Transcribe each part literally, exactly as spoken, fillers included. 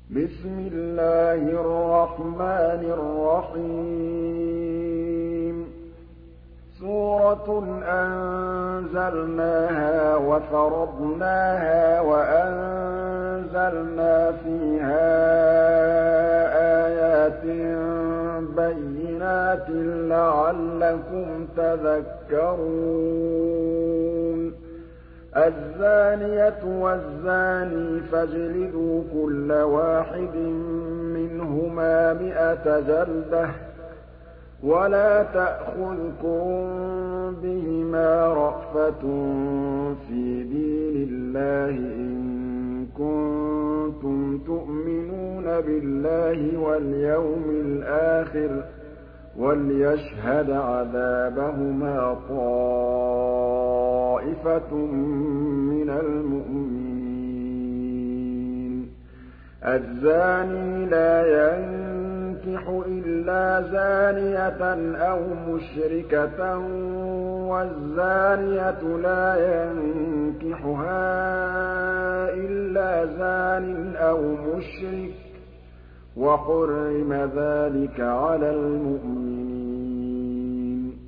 بسم الله الرحمن الرحيم سورة أنزلناها وفرضناها وأنزلنا فيها آيات بينات لعلكم تذكرون الزانية والزاني فاجلدوا كل واحد منهما مئة جلدة ولا تأخذكم بهما رأفة في دين الله إن كنتم تؤمنون بالله واليوم الآخر وليشهد عذابهما طائفة من المؤمنين الزاني لا ينكح إلا زانية أو مشركة والزانية لا ينكحها إلا زان أو مشرك وحرم ذلك على المؤمنين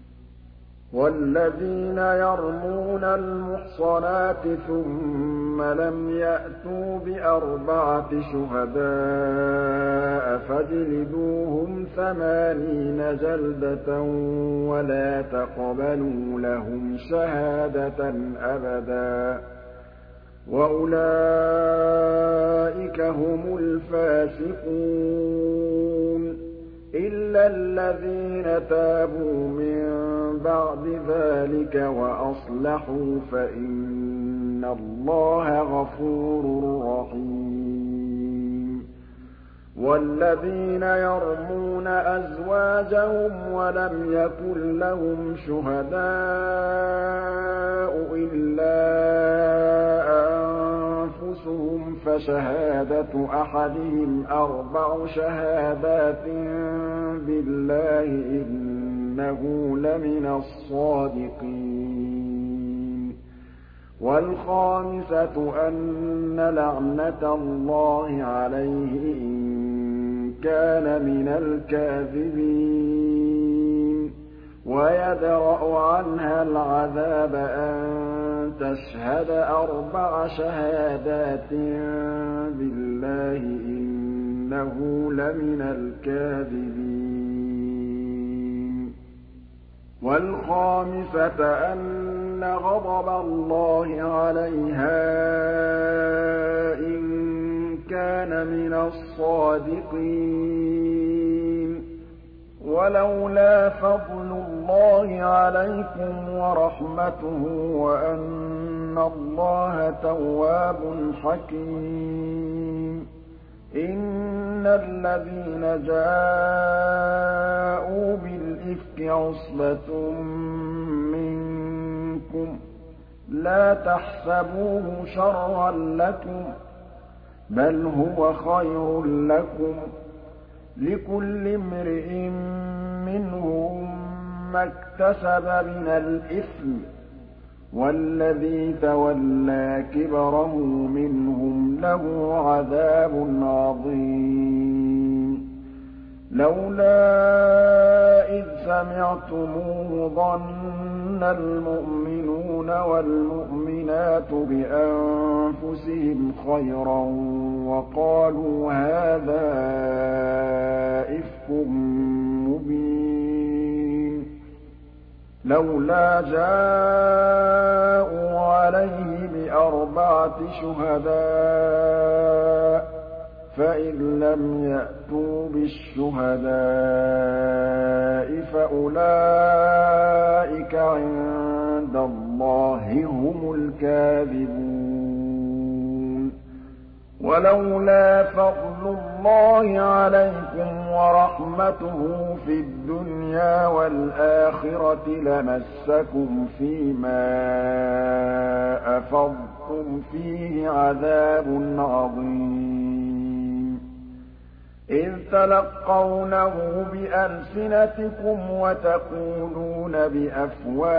والذين يرمون المحصنات ثم لم يأتوا بأربعة شهداء فاجلدوهم ثمانين جلدة ولا تقبلوا لهم شهادة أبدا وأولئك هم الفاسقون إلا الذين تابوا من بعد ذلك وأصلحوا فإن الله غفور رحيم والذين يرمون أزواجهم ولم يكن لهم شهداء إلا أنفسهم فشهادة أحدهم أربع شهادات بالله إنه لمن الصادقين والخامسة أن لعنة الله عليه إن كان من الكاذبين ويدرأ عنها العذاب أن تشهد أربع شهادات بالله إنه لمن الكاذبين والخامسة أن غضب الله عليها إن كان من الصادقين ولولا فضل الله عليكم ورحمته وأن الله تواب حكيم إن الذين جاءوا بالإفك عصبة منكم لا تحسبوه شرا لكم بل هو خير لكم لكل امرئ منهم ما اكتسب من الإثم والذي تولى كبره منهم له عذاب عظيم لولا إذ سمعتموه ظن المؤمنون والمؤمنات بأنفسهم خيرا وقالوا هذا إفك مبين لولا جاءوا عليه بأربعة شهداء فإن لم يأتوا بالشهداء فأولئك عند الله هم الكاذبون ولولا فضل الله عليكم ورحمته في الدنيا والآخرة لمسكم فيما أفضتم فيه عذاب عظيم إذ تلقونه بألسنتكم وتقولون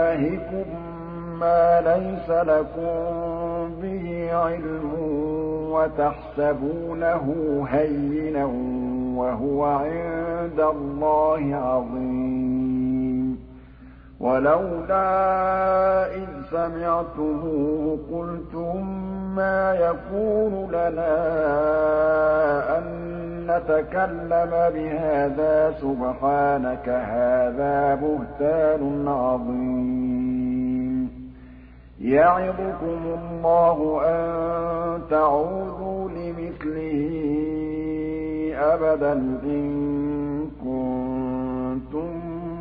بأفواهكم ما ليس لكم به علم وتحسبونه هينا وهو عند الله عظيم ولولا إذ سمعتموه قلتم ما يكون لنا أن نتكلم بهذا سبحانك هذا بهتان عظيم يعظكم الله أن تعودوا لمثله أبدا إن كنتم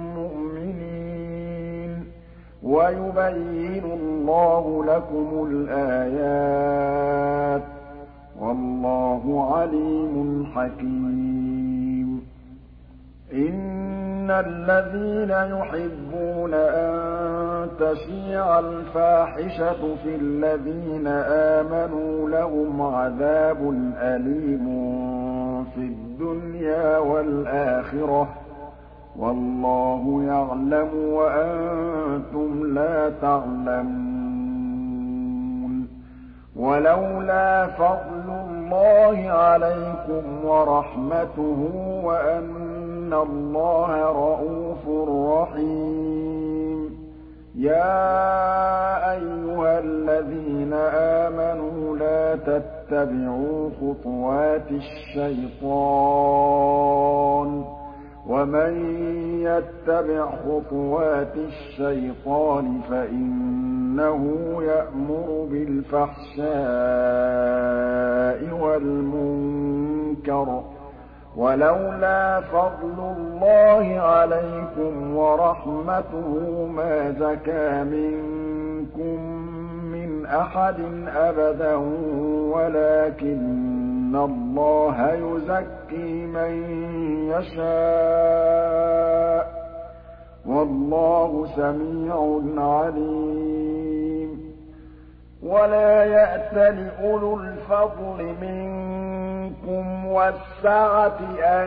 مؤمنين ويبين الله لكم الآيات والله عليم حكيم إن الذين يحبون أن تشيع الفاحشة في الذين آمنوا لهم عذاب أليم في الدنيا والآخرة والله يعلم وأنتم لا تعلمون ولولا فضل الله عليكم ورحمته وأن الله رءوف رحيم يا أيها الذين آمنوا لا تتبعوا خطوات الشيطان ومن يتبع خطوات الشيطان فإنه يأمر بالفحشاء والمنكر ولولا فضل الله عليكم ورحمته ما زكى منكم من أحد أبدا ولكن الله يزكي من يشاء والله سميع عليم ولا يأتل أولو الفضل منكم والسعة أن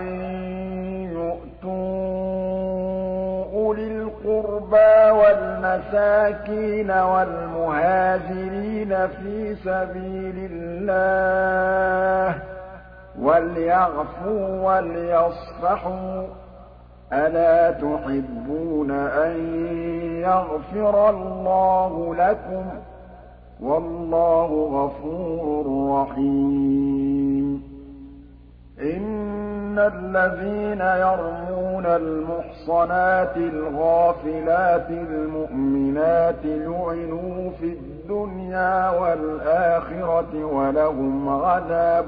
يؤتوا أولي القربى والمساكين والمهاجرين في سبيل الله وليعفوا وليصفحوا ألا تحبون أن يغفر الله لكم والله غفور رحيم إن الذين يرمون المحصنات الغافلات المؤمنات لعنوا في الدنيا والآخرة ولهم عذاب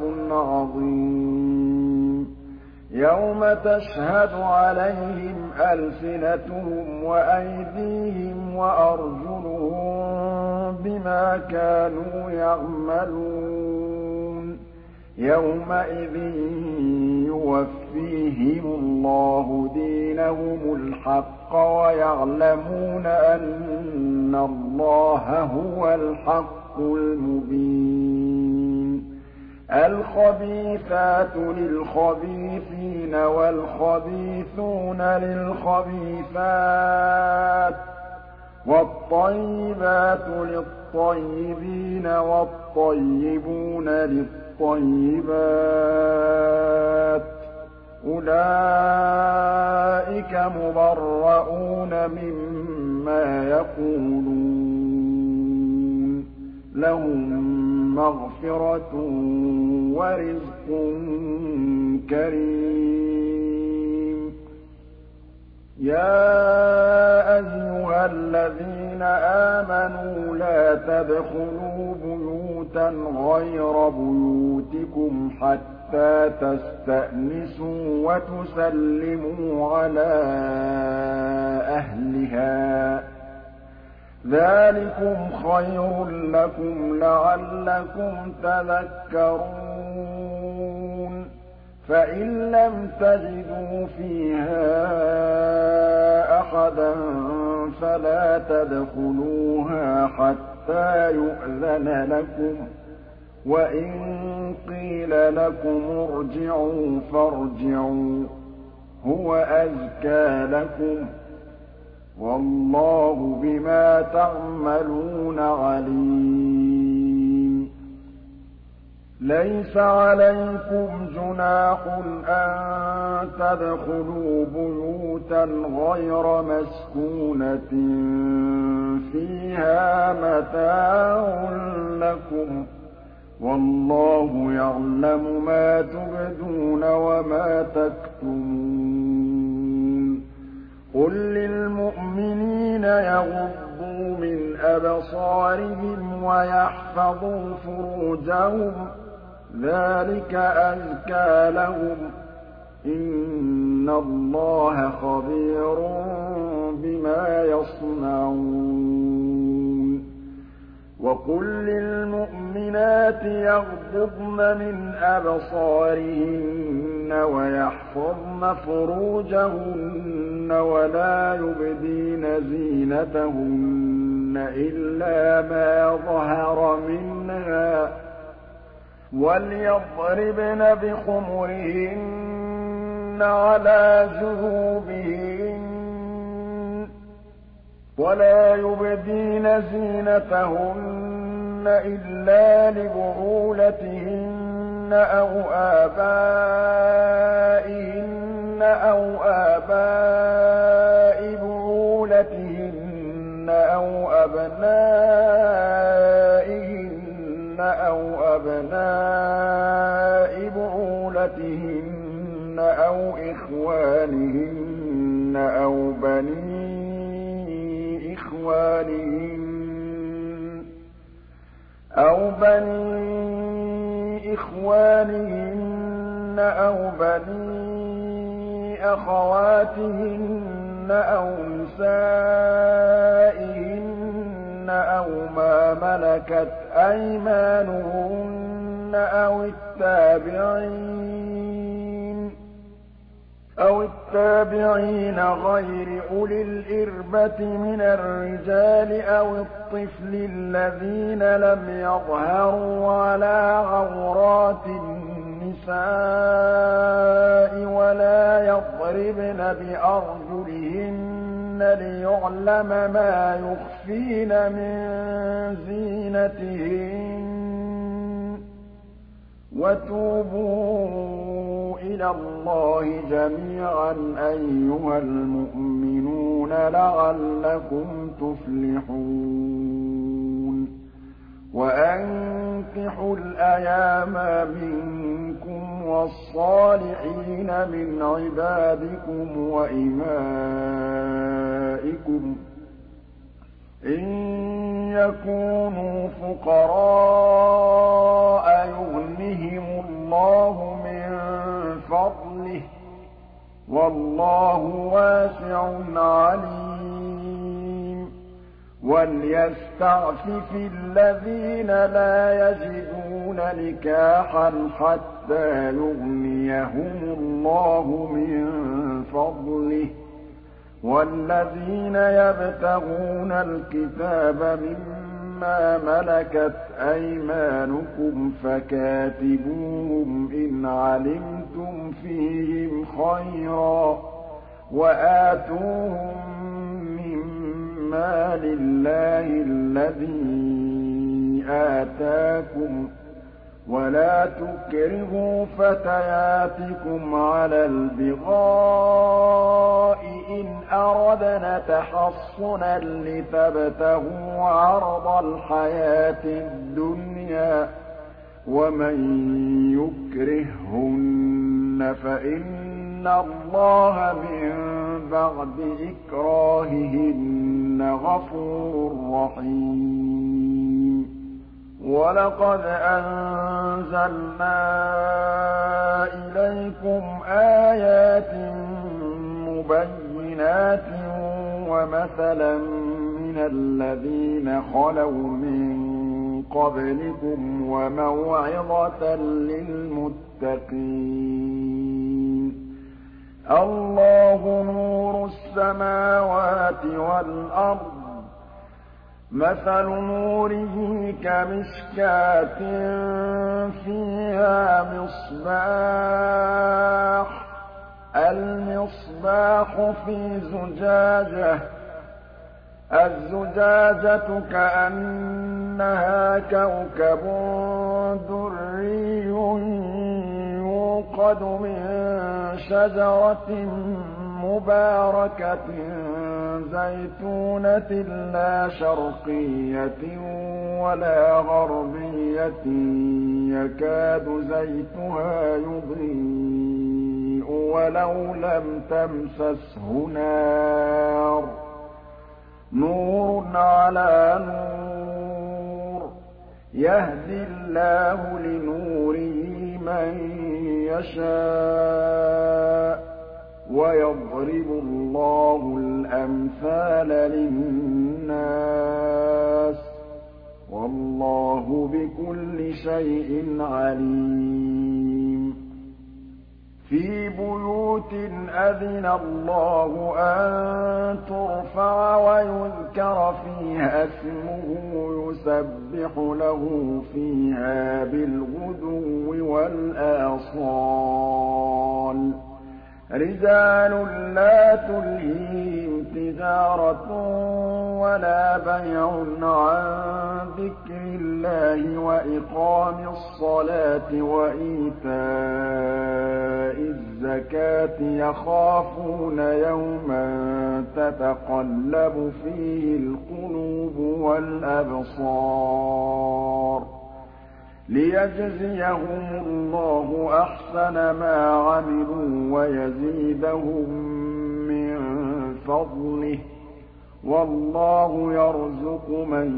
عظيم يوم تشهد عليهم ألسنتهم وأيديهم وأرجلهم بما كانوا يعملون يومئذ يوفيهم الله دينهم الحق ويعلمون أن الله هو الحق المبين الخبيثات للخبيثين والخبيثون للخبيثات والطيبات للطيبين والطيبون للطيبات أولئك مبرؤون مما يقولون لهم مغفرة ورزق كريم يا أيها الذين آمنوا لا تدخلوا بيوتا غير بيوتكم حتى تستأنسوا وتسلموا على أهلها ذلكم خير لكم لعلكم تذكرون فإن لم تجدوا فيها أحدا فلا تدخلوها حتى يؤذن لكم وإن قيل لكم ارجعوا فارجعوا هو أزكى لكم والله بما تعملون عليم لَيْسَ عَلَيْكُمْ جُنَاحٌ أَن تَدْخُلُوا بُيُوتًا غَيْرَ مَسْكُونَةٍ فِيهَا مَتَاعٌ لَّكُمْ ۚ وَاللَّهُ يَعْلَمُ مَا تُبْدُونَ وَمَا تَكْتُمُونَ قُل لِّلْمُؤْمِنِينَ يَغُضُّوا مِنْ أَبْصَارِهِمْ وَيَحْفَظُوا فُرُوجَهُمْ ۚ ذَٰلِكَ أَزْكَىٰ لَهُمْ ۗ إِنَّ اللَّهَ خَبِيرٌ بِمَا يَصْنَعُونَ وَقُل لِّلْمُؤْمِنَاتِ يَغْضُضْنَ مِنْ أَبْصَارِهِنَّ وَيَحْفَظْنَ فُرُوجَهُنَّ وَلَا يُبْدِينَ زِينَتَهُنَّ إِلَّا مَا ظَهَرَ مِنْهَا ۖ وَلْيَضْرِبْنَ بِخُمُرِهِنَّ عَلَىٰ جُيُوبِهِنَّ ۖ وَلَا يُبْدِينَ زِينَتَهُنَّ إِلَّا لِبُعُولَتِهِنَّ أَوْ آبَائِهِنَّ أَوْ آبَاءِ بُعُولَتِهِنَّ أَوْ أَبْنَائِهِنَّ أَوْ أَبْنَاءِ بُعُولَتِهِنَّ أَوْ إِخْوَانِهِنَّ أَوْ بَنِي إخوانهن أو بني إخوانهن أو بني أخواتهن أو نسائهن أو ما ملكت أيمانهن أو التابعين أو التابعين غير أولي الإربة من الرجال أو الطفل الذين لم يظهروا على عورات النساء ولا يضربن بأرجلهن ليعلم ما يخفين من زينتهن وَتُوبُوا إِلَى اللَّهِ جَمِيعًا أَيُّهَا الْمُؤْمِنُونَ لَعَلَّكُمْ تُفْلِحُونَ وَأَنكِحُوا الْأَيَامَ مِنكُمْ وَالصَّالِحِينَ مِنْ عِبَادِكُمْ وَإِمَائِكُمْ إِن يَكُونُوا فُقَرَاءَ يُغْنِهِمُ اللَّهُ مِن فَضْلِهِ ۗ وَاللَّهُ وَاسِعٌ عَلِيمٌ وَلْيَسْتَعْفِفِ الَّذِينَ لَا يَجِدُونَ نِكَاحًا حَتَّىٰ يُغْنِيَهُمُ اللَّهُ مِن فَضْلِهِ ۗ وَالَّذِينَ يَبْتَغُونَ الْكِتَابَ مِمَّا مَلَكَتْ أَيْمَانُكُمْ فَكَاتِبُوهُمْ إِنْ عَلِمْتُمْ فِيهِمْ خَيْرًا ۖ وَآتُوهُم مِّن مَّالِ اللَّهِ الَّذِي آتَاكُمْ ۚ وَلَا تُكْرِهُوا فَتَيَاتِكُمْ عَلَى الْبِغَاءِ إِنْ أَرَدْنَ تَحَصُّنًا لِّتَبْتَغُوا عَرَضَ الْحَيَاةِ الدُّنْيَا ۚ وَمَن يُكْرِههُّنَّ فَإِنَّ اللَّهَ مِن بَعْدِ إِكْرَاهِهِنَّ غَفُورٌ رَّحِيمٌ وَلَقَدْ أَنزَلْنَا إِلَيْكُمْ آيَاتٍ مُّبَيِّنَاتٍ وَمَثَلًا مِّنَ الَّذِينَ خَلَوْا مِن قَبْلِكُمْ وَمَوْعِظَةً لِّلْمُتَّقِينَ اللَّهُ نُورُ السَّمَاوَاتِ وَالْأَرْضِ ۚ مَثَلُ نُورِهِ كَمِشْكَاةٍ فِيهَا مِصْبَاحٌ ۖ الْمِصْبَاحُ فِي زُجَاجَةٍ الزجاجة كأنها كوكب دري يوقد من شجرة مباركة زيتونة لا شرقية ولا غربية يكاد زيتها يضيء ولو لم تمسسه نار نور على نور يهدي الله لنوره من يشاء ويضرب الله الأمثال للناس والله بكل شيء عليم في بيوت أذن الله أن ترفع ويذكر فيها اسمه يسبح له فيها بالغدو والآصال رجال لا تلهيهم تجارة ولا بيع عن ذكر الله وإقام الصلاة وإيتاء الزكاة يخافون يوما تتقلب فيه القلوب والأبصار ليجزيهم الله أحسن ما عملوا ويزيدهم من فضله والله يرزق من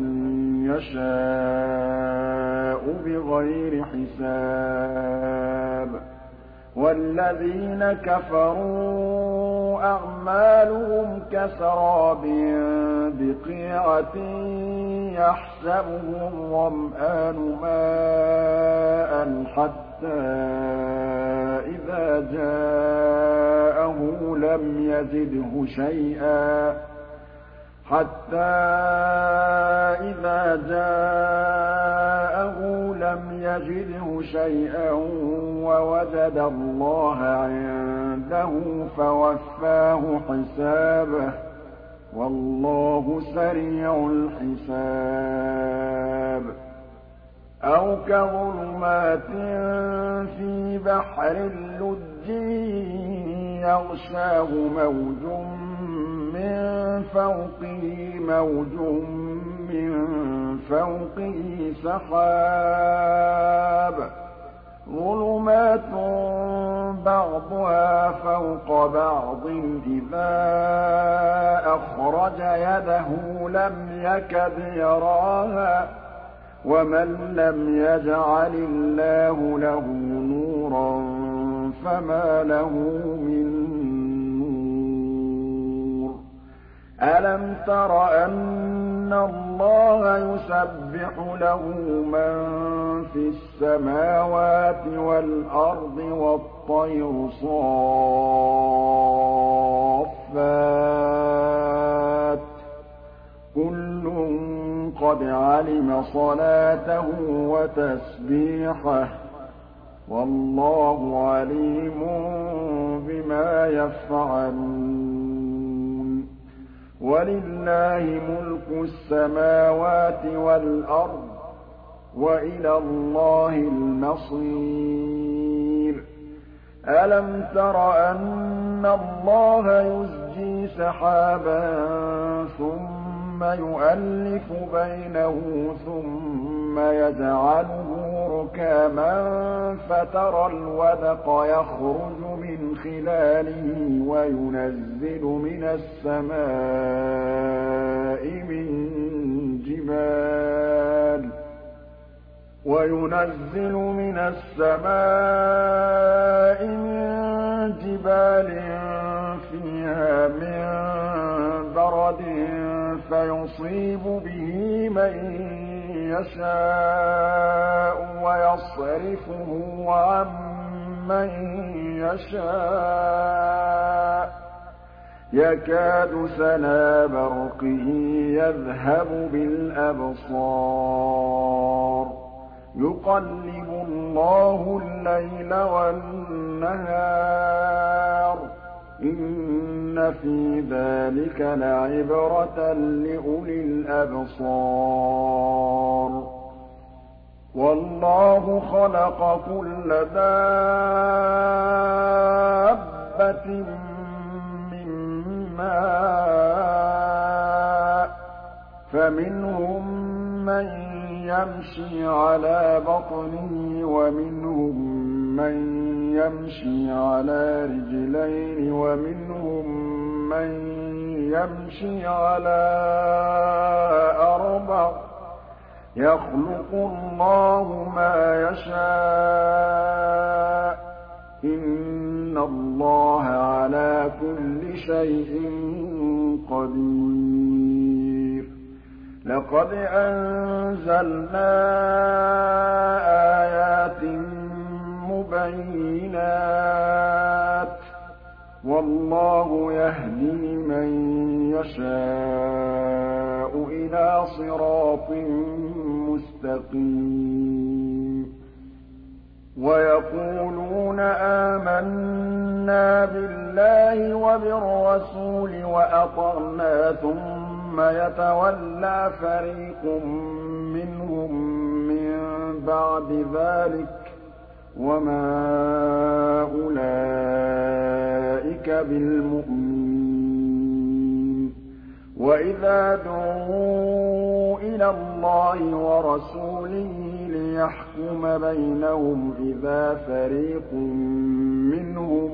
يشاء بغير حساب والذين كفروا أعمالهم كسراب بقيعة يحسبه الظمآن ماء حتى إذا جاءه لم يجده شيئا حتى إذا جاءه لم يجده شيئا ووجد الله عنده فوفاه حسابه والله سريع الحساب أو كظلمات في بحر اللج يغشاه موج من فوقه موج من فوقه سحاب ظلمات بعضها فوق بعض إذا أخرج يده لم يكد يراها ومن لم يجعل الله له نورا فما له من ألم تر أن الله يسبح له من في السماوات والأرض والطير صافات كل قد علم صلاته وتسبيحه والله عليم بما يفعلون ولله ملك السماوات والأرض وإلى الله المصير ألم تر أن الله يزجي سحابا ثم يؤلف بينه ثم يجعله ركاما فترى الودق يخرج من خلاله وينزل من السماء من جبال وينزل من السماء من جبال فيها من برد فيصيب به من يشاء ويصرفه عن من يشاء يكاد سنا برقه يذهب بالأبصار يقلب الله الليل والنهار إِنَّ فِي ذَٰلِكَ لَعِبْرَةً لِّأُولِي الْأَبْصَارِ وَاللَّهُ خَلَقَ كُلَّ دَابَّةٍ مِّن مَّاءٍ ۖ فَمِنْهُم مَّن يَمْشِي عَلَىٰ بَطْنِهِ وَمِنْهُم مَّن يَمْشِي عَلَىٰ رِجْلَيْنِ وَمِنْهُم مَّن يَمْشِي عَلَىٰ أَرْبَعٍ ۚ يَخْلُقُ اللَّهُ مَا يَشَاءُ ۚ إِنَّ اللَّهَ عَلَىٰ كُلِّ شَيْءٍ قَدِيرٌ لَقَدْ أَنزَلْنَا آيَاتٍ مُّبَيِّنَاتٍ ۚ وَاللَّهُ يَهْدِي مَن يَشَاءُ إِلَىٰ صِرَاطٍ مُّسْتَقِيمٍ وَيَقُولُونَ آمَنَّا بِاللَّهِ وَبِالرَّسُولِ وَأَطَعْنَا ثُمَّ يَتَوَلَّىٰ فَرِيقٌ مِّنْهُم مِّن بَعْدِ ذَٰلِكَ ۚ وَمَا أُولَٰئِكَ بِالْمُؤْمِنِينَ وَإِذَا دُعُوا إِلَى اللَّهِ وَرَسُولِهِ لِيَحْكُمَ بَيْنَهُمْ إِذَا فَرِيقٌ مِّنْهُم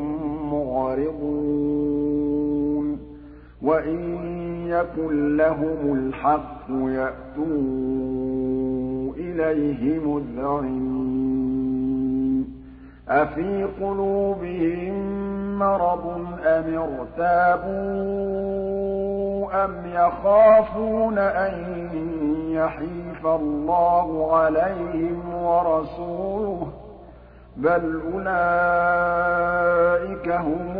مُّعْرِضُونَ وَإِن يَكُن لَّهُمُ الْحَقُّ يَأْتُوا إِلَيْهِ مُذْعِنِينَ أَفِي قُلُوبِهِم مَّرَضٌ أَمِ ارْتَابُوا أَمْ يَخَافُونَ أَن يَحِيفَ اللَّهُ عَلَيْهِمْ وَرَسُولُهُ ۚ بَلْ أُولَٰئِكَ هُمُ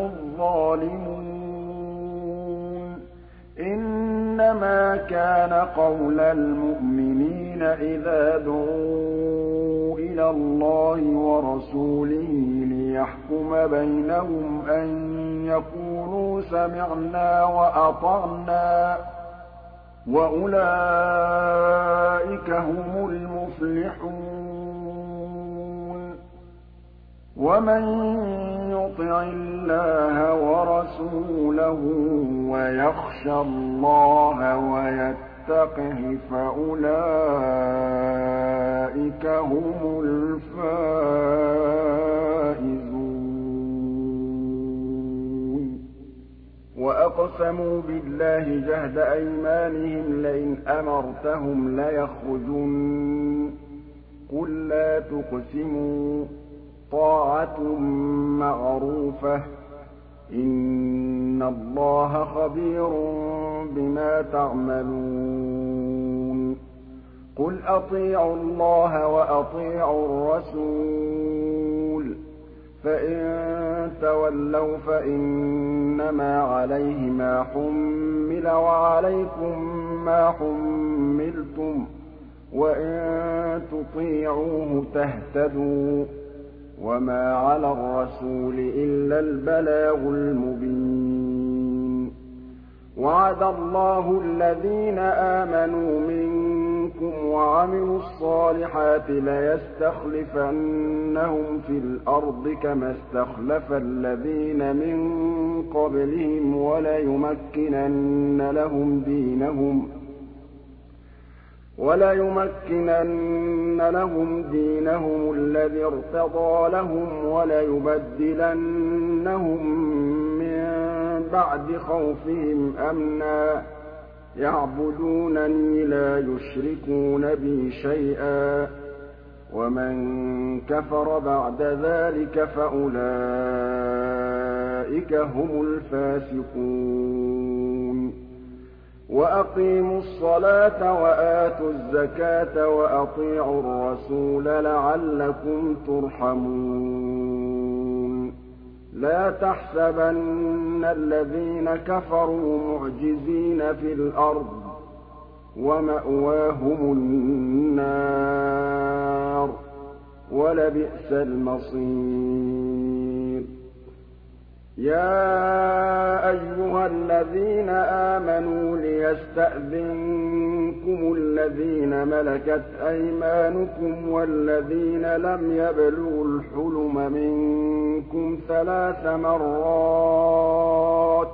الظَّالِمُونَ إِنَّمَا كَانَ قَوْلَ الْمُؤْمِنِينَ إِذَا دُعُوا إِلَى اللَّهِ وَرَسُولِهِ لِيَحْكُمَ بَيْنَهُمْ أَن يَقُولُوا سَمِعْنَا وَأَطَعْنَا ۚ وَأُولَٰئِكَ هُمُ الْمُفْلِحُونَ وَمَن يُطِعِ اللَّهَ وَرَسُولَهُ وَيَخْشَ اللَّهَ وَيَتَّقْهِ فَأُولَٰئِكَ هُمُ الْفَائِزُونَ وَأَقْسَمُوا بِاللَّهِ جَهْدَ أَيْمَانِهِمْ لَئِنْ أَمَرْتَهُمْ لَيَخْرُجُنَّ ۖ قُل لَّا تُقْسِمُوا ۖ طَاعَةٌ مَّعْرُوفَةٌ ۚ إِنَّ اللَّهَ خَبِيرٌ بِمَا تَعْمَلُونَ قُلْ أَطِيعُوا اللَّهَ وَأَطِيعُوا الرَّسُولَ ۖ فَإِن تَوَلَّوْا فَإِنَّمَا عَلَيْهِ مَا حُمِّلَ وَعَلَيْكُم مَّا حُمِّلْتُمْ ۖ وَإِن تُطِيعُوهُ تَهْتَدُوا ۚ وَمَا عَلَى الرَّسُولِ إِلَّا الْبَلَاغُ الْمُبِينُ وَعَدَ اللَّهُ الَّذِينَ آمَنُوا مِنكُمْ وَعَمِلُوا الصَّالِحَاتِ لَيَسْتَخْلِفَنَّهُمْ فِي الْأَرْضِ كَمَا اسْتَخْلَفَ الَّذِينَ مِن قَبْلِهِمْ وَلَيُمَكِّنَنَّ لَهُمْ دِينَهُمْ وَلَيُمَكِّنَنَّ لَهُمْ دِينَهُمُ الَّذِي ارْتَضَىٰ لَهُمْ وَلَيُبَدِّلَنَّهُم مِّن بَعْدِ خَوْفِهِمْ أَمْنًا ۚ يَعْبُدُونَنِي لَا يُشْرِكُونَ بِي شَيْئًا ۚ وَمَن كَفَرَ بَعْدَ ذَٰلِكَ فَأُولَٰئِكَ هُمُ الْفَاسِقُونَ وَأَقِيمُوا الصَّلَاةَ وَآتُوا الزَّكَاةَ وَأَطِيعُوا الرَّسُولَ لَعَلَّكُمْ تُرْحَمُونَ لَا تَحْسَبَنَّ الَّذِينَ كَفَرُوا مُعْجِزِينَ فِي الْأَرْضِ ۚ وَمَأْوَاهُمُ النَّارُ ۖ وَلَبِئْسَ الْمَصِيرُ يَا أَيُّهَا الَّذِينَ آمَنُوا لِيَسْتَأْذِنكُمُ الَّذِينَ مَلَكَتْ أَيْمَانُكُمْ وَالَّذِينَ لَمْ يَبْلُغُوا الْحُلُمَ مِنكُمْ ثَلَاثَ مَرَّاتٍ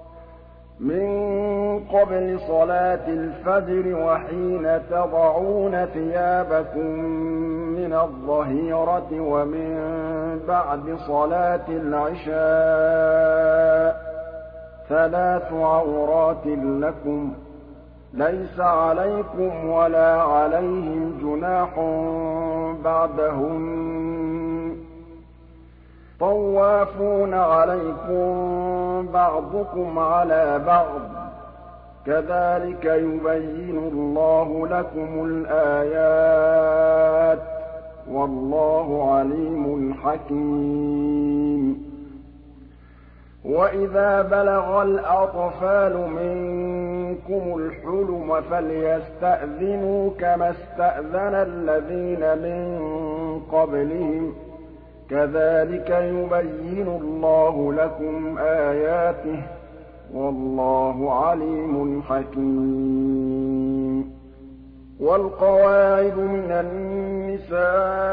مِّن قَبْلِ صَلَاةِ الْفَجْرِ وَحِينَ تَضَعُونَ ثِيَابَكُم مِّنَ الظَّهِيرَةِ وَمِن بَعْدِ صَلَاةِ الْعِشَاءِ ۚ ثَلَاثُ عَوْرَاتٍ لَّكُمْ ۚ لَيْسَ عَلَيْكُمْ وَلَا عَلَيْهِمْ جُنَاحٌ بَعْدَهُنَّ ۚ طَوَّافُونَ عَلَيْكُم بَعْضُكُمْ عَلَىٰ بَعْضٍ ۚ كَذَٰلِكَ يُبَيِّنُ اللَّهُ لَكُمُ الْآيَاتِ ۗ وَاللَّهُ عَلِيمٌ حَكِيمٌ وَإِذَا بَلَغَ الْأَطْفَالُ مِنكُمُ الْحُلُمَ فَلْيَسْتَأْذِنُوا كَمَا اسْتَأْذَنَ الَّذِينَ مِن قَبْلِهِمْ ۚ كَذَٰلِكَ يُبَيِّنُ اللَّهُ لَكُمْ آيَاتِهِ ۗ وَاللَّهُ عَلِيمٌ حَكِيمٌ وَالْقَوَاعِدُ مِنَ النِّسَاءِ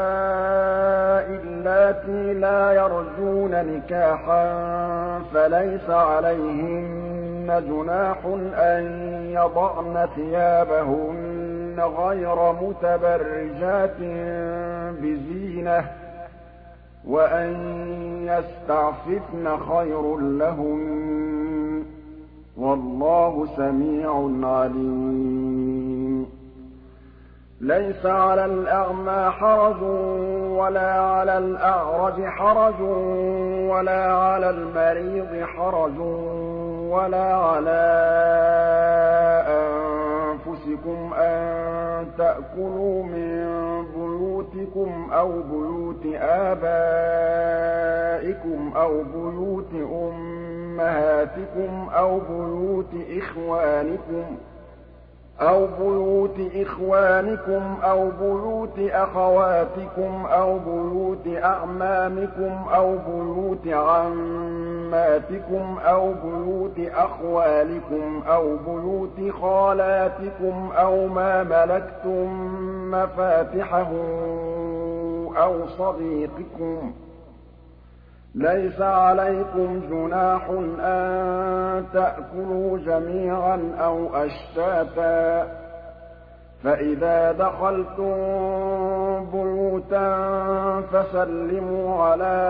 اللَّاتِي لَا يَرْجُونَ نِكَاحًا فَلَيْسَ عَلَيْهِنَّ جُنَاحٌ أَن يَضَعْنَ ثِيَابَهُنَّ غَيْرَ مُتَبَرِّجَاتٍ بِزِينَةٍ ۖ وَأَن يَسْتَعْفِفْنَ خَيْرٌ لَّهُنَّ ۗ وَاللَّهُ سَمِيعٌ عَلِيمٌ لَيْسَ عَلَى الْأَعْمَىٰ حَرَجٌ وَلَا عَلَى الْأَعْرَجِ حَرَجٌ وَلَا عَلَى الْمَرِيضِ حَرَجٌ وَلَا عَلَىٰ أَنفُسِكُمْ أَن تَأْكُلُوا مِن بُيُوتِكُمْ أَوْ بُيُوتِ آبَائِكُمْ أَوْ بُيُوتِ أُمَّهَاتِكُمْ أَوْ بُيُوتِ إِخْوَانِكُمْ أَوْ بُيُوتِ إِخْوَانِكُمْ أَوْ بُيُوتِ أَخَوَاتِكُمْ أَوْ بُيُوتِ أَعْمَامِكُمْ أَوْ بُيُوتِ عَمَّاتِكُمْ أَوْ بُيُوتِ أَخْوَالِكُمْ أَوْ بُيُوتِ خَالَاتِكُمْ أَوْ مَا مَلَكْتُم مَّفَاتِحَهُ أَوْ صَدِيقِكُمْ ۚ لَيْسَ عَلَيْكُمْ جُنَاحٌ أَن تَأْكُلُوا جَمِيعًا أَوْ أَشْتَاتًا ۚ فَإِذَا دَخَلْتُم بُيُوتًا فَسَلِّمُوا عَلَىٰ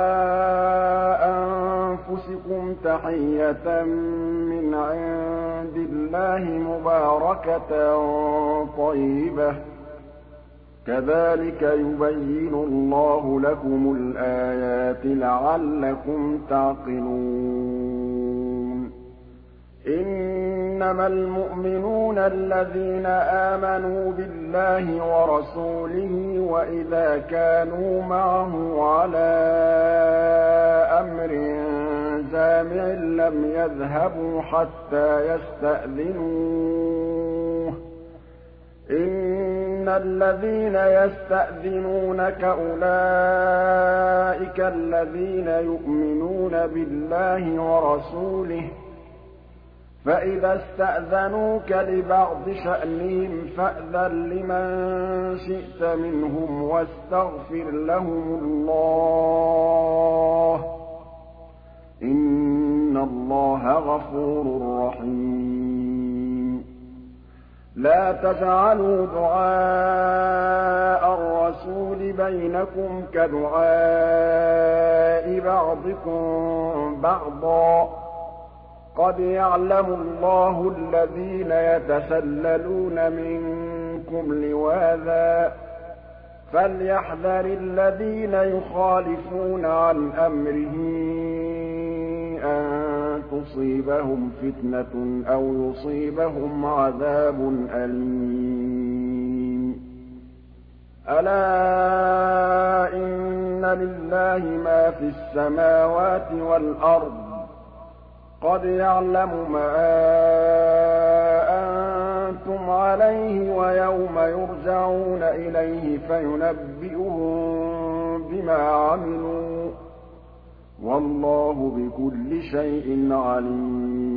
أَنفُسِكُمْ تَحِيَّةً مِّنْ عِندِ اللَّهِ مُبَارَكَةً طَيِّبَةً ۚ كَذَٰلِكَ يُبَيِّنُ اللَّهُ لَكُمُ الْآيَاتِ لَعَلَّكُمْ تَعْقِلُونَ إِنَّمَا الْمُؤْمِنُونَ الَّذِينَ آمَنُوا بِاللَّهِ وَرَسُولِهِ وَإِذَا كَانُوا مَعَهُ عَلَىٰ أَمْرٍ جَامِعٍ لَّمْ يَذْهَبُوا حَتَّىٰ يَسْتَأْذِنُوهُ ۚ إِنَّ الَّذِينَ يَسْتَأْذِنُونَكَ أُولَٰئِكَ الَّذِينَ يُؤْمِنُونَ بِاللَّهِ وَرَسُولِهِ ۚ فَإِذَا اسْتَأْذَنُوكَ لِبَعْضِ شَأْنِهِمْ فَأْذَن لِّمَن شِئْتَ مِنْهُمْ وَاسْتَغْفِرْ لَهُمُ اللَّهَ ۚ إِنَّ اللَّهَ غَفُورٌ رَّحِيمٌ لَّا تَجْعَلُوا دُعَاءَ الرَّسُولِ بَيْنَكُمْ كَدُعَاءِ بَعْضِكُم بَعْضًا ۚ قَدْ يَعْلَمُ اللَّهُ الَّذِينَ يَتَسَلَّلُونَ مِنكُمْ لِوَاذًا ۚ فَلْيَحْذَرِ الَّذِينَ يُخَالِفُونَ عَنْ أَمْرِهِ أَن تُصِيبَهُمْ فِتْنَةٌ أَوْ يُصِيبَهُمْ عَذَابٌ أَلِيمٌ أَلَا إِنَّ لِلَّهِ مَا فِي السَّمَاوَاتِ وَالْأَرْضِ ۚ قَدْ يَعْلَمُ مَا أَنتُمْ عَلَيْهِ وَيَوْمَ يُرْجَعُونَ إِلَيْهِ فَيُنَبِّئُهُم بِمَا عَمِلُوا ۗ وَاللَّهُ بِكُلِّ شَيْءٍ عَلِيمٌ